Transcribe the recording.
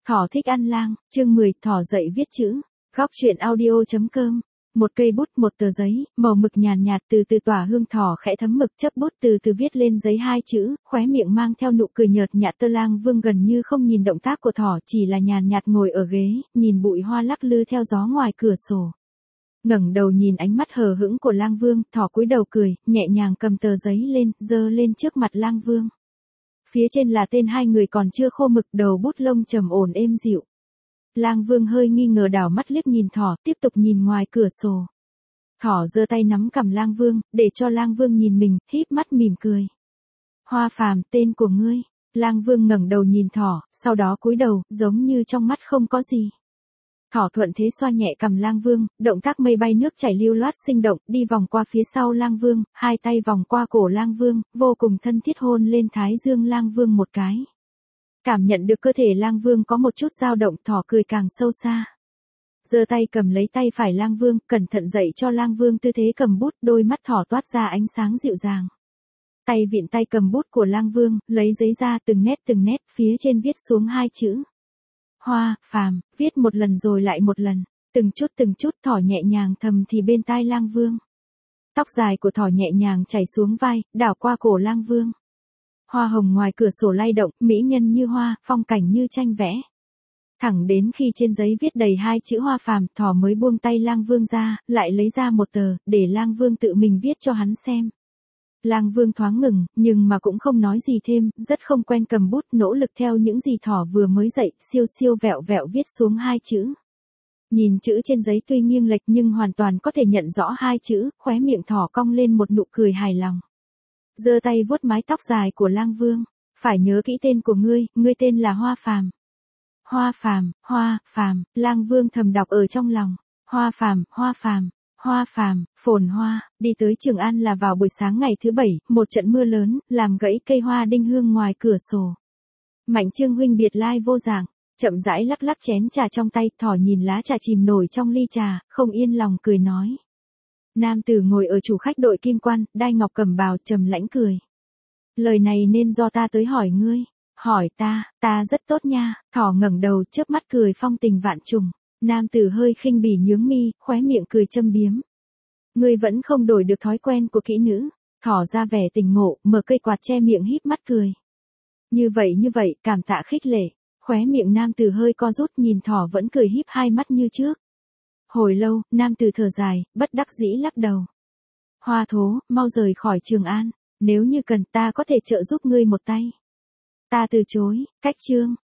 Thỏ thích ăn lang, chương 10, thỏ dậy viết chữ. Góc truyện audio.com. Một cây bút, một tờ giấy, màu mực nhàn nhạt từ từ tỏa hương, thỏ khẽ thấm mực, chấp bút từ từ viết lên giấy hai chữ, khóe miệng mang theo nụ cười nhợt nhạt. Tơ Lang Vương gần như không nhìn động tác của thỏ, chỉ là nhàn nhạt ngồi ở ghế, nhìn bụi hoa lắc lư theo gió ngoài cửa sổ. Ngẩng đầu nhìn ánh mắt hờ hững của Lang Vương, thỏ cúi đầu cười, nhẹ nhàng cầm tờ giấy lên, giơ lên trước mặt Lang Vương. Phía trên là tên hai người còn chưa khô mực, đầu bút lông trầm ổn êm dịu. Lang Vương hơi nghi ngờ đảo mắt liếc nhìn thỏ, tiếp tục nhìn ngoài cửa sổ. Thỏ giơ tay nắm cằm Lang Vương, để cho Lang Vương nhìn mình, híp mắt mỉm cười. Hoa Phàm, tên của ngươi. Lang Vương ngẩng đầu nhìn thỏ, sau đó cúi đầu, giống như trong mắt không có gì. Thỏ thuận thế xoa nhẹ cằm Lang Vương, động tác mây bay nước chảy lưu loát sinh động, đi vòng qua phía sau Lang Vương, hai tay vòng qua cổ Lang Vương, vô cùng thân thiết hôn lên thái dương Lang Vương một cái. Cảm nhận được cơ thể Lang Vương có một chút dao động, thỏ cười càng sâu xa. Giơ tay cầm lấy tay phải Lang Vương, cẩn thận dạy cho Lang Vương tư thế cầm bút, đôi mắt thỏ toát ra ánh sáng dịu dàng. Tay vịn tay cầm bút của Lang Vương, lấy giấy ra từng nét, phía trên viết xuống hai chữ. Hoa Phàm, viết một lần rồi lại một lần, từng chút thỏ nhẹ nhàng thầm thì bên tai Lang Vương. Tóc dài của thỏ nhẹ nhàng chảy xuống vai, đảo qua cổ Lang Vương. Hoa hồng ngoài cửa sổ lay động, mỹ nhân như hoa, phong cảnh như tranh vẽ. Thẳng đến khi trên giấy viết đầy hai chữ Hoa Phàm, thỏ mới buông tay Lang Vương ra, lại lấy ra một tờ, để Lang Vương tự mình viết cho hắn xem. Lang Vương thoáng ngừng, nhưng mà cũng không nói gì thêm, rất không quen cầm bút, nỗ lực theo những gì thỏ vừa mới dạy, siêu vẹo viết xuống hai chữ. Nhìn chữ trên giấy tuy nghiêng lệch nhưng hoàn toàn có thể nhận rõ hai chữ, khóe miệng thỏ cong lên một nụ cười hài lòng. Giơ tay vuốt mái tóc dài của Lang Vương, phải nhớ kỹ tên của ngươi tên là Hoa Phàm. Hoa Phàm, Lang Vương thầm đọc ở trong lòng. Hoa Phàm, phồn hoa. Đi tới Trường An là vào buổi sáng ngày thứ Bảy, một trận mưa lớn, làm gãy cây hoa đinh hương ngoài cửa sổ. Mạnh Trương huynh biệt lai vô dạng, chậm rãi lắc chén trà trong tay, thỏ nhìn lá trà chìm nổi trong ly trà, không yên lòng cười nói. Nam tử ngồi ở chủ khách đội Kim Quan, đai ngọc cẩm bào, trầm lãnh cười. Lời này nên do ta tới hỏi ngươi. Hỏi ta rất tốt nha. Thỏ ngẩng đầu, chớp mắt cười phong tình vạn trùng. Nam tử hơi khinh bỉ nhướng mi, khóe miệng cười châm biếm. Ngươi vẫn không đổi được thói quen của kỹ nữ. Thỏ ra vẻ tình ngộ, mở cây quạt che miệng híp mắt cười. Như vậy, cảm tạ khích lệ. Khóe miệng nam tử hơi co rút, nhìn thỏ vẫn cười híp hai mắt như trước. Hồi lâu, nam tử thở dài, bất đắc dĩ lắc đầu. Hoa thố, mau rời khỏi Trường An. Nếu như cần, ta có thể trợ giúp ngươi một tay. Ta từ chối. Cách chương.